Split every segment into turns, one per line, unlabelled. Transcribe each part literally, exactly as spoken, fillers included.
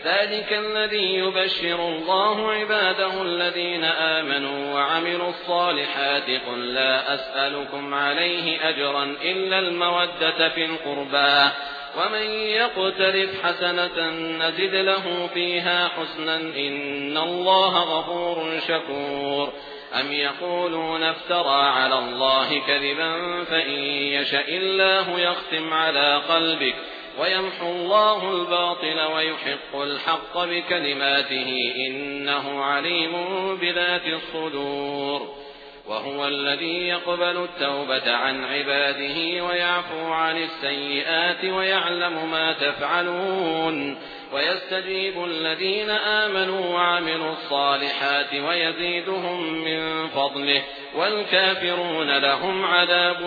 ذلك الذي يبشر الله عباده الذين آمنوا وعملوا الصالحات قل لا أسألكم عليه أجرا إلا المودة في القربى ومن يقترف حسنة نزد له فيها حسنا إن الله غفور شكور أم يقولون افترى على الله كذبا فإن يشأ الله يختم على قلبك ويمحو الله الباطل ويحق الحق بكلماته إنه عليم بذات الصدور وهو الذي يقبل التوبة عن عباده ويعفو عن السيئات ويعلم ما تفعلون ويستجيب الذين آمنوا وعملوا الصالحات ويزيدهم من فضله والكافرون لهم عذاب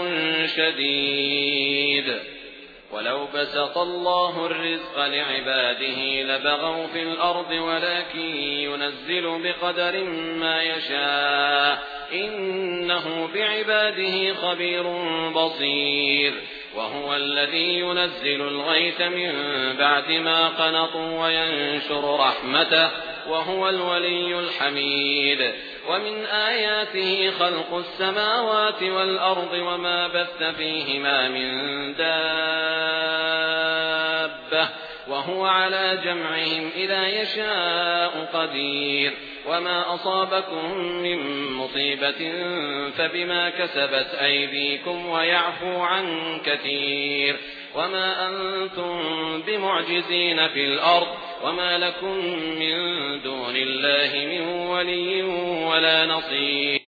شديد ولو بسط الله الرزق لعباده لبغوا في الأرض ولكن ينزل بقدر ما يشاء إنه بعباده خبير بصير وهو الذي ينزل الغيث من بعد ما قنطوا وينشر رحمته وهو الولي الحميد ومن آياته خلق السماوات والأرض وما بث فيهما من دابة وهو على جمعهم إذا يشاء قدير وما أصابكم من مصيبة فبما كسبت أيديكم ويعفو عن كثير وما أنتم بمعجزين في الأرض وما لكم من دون الله من ولي ولا نصير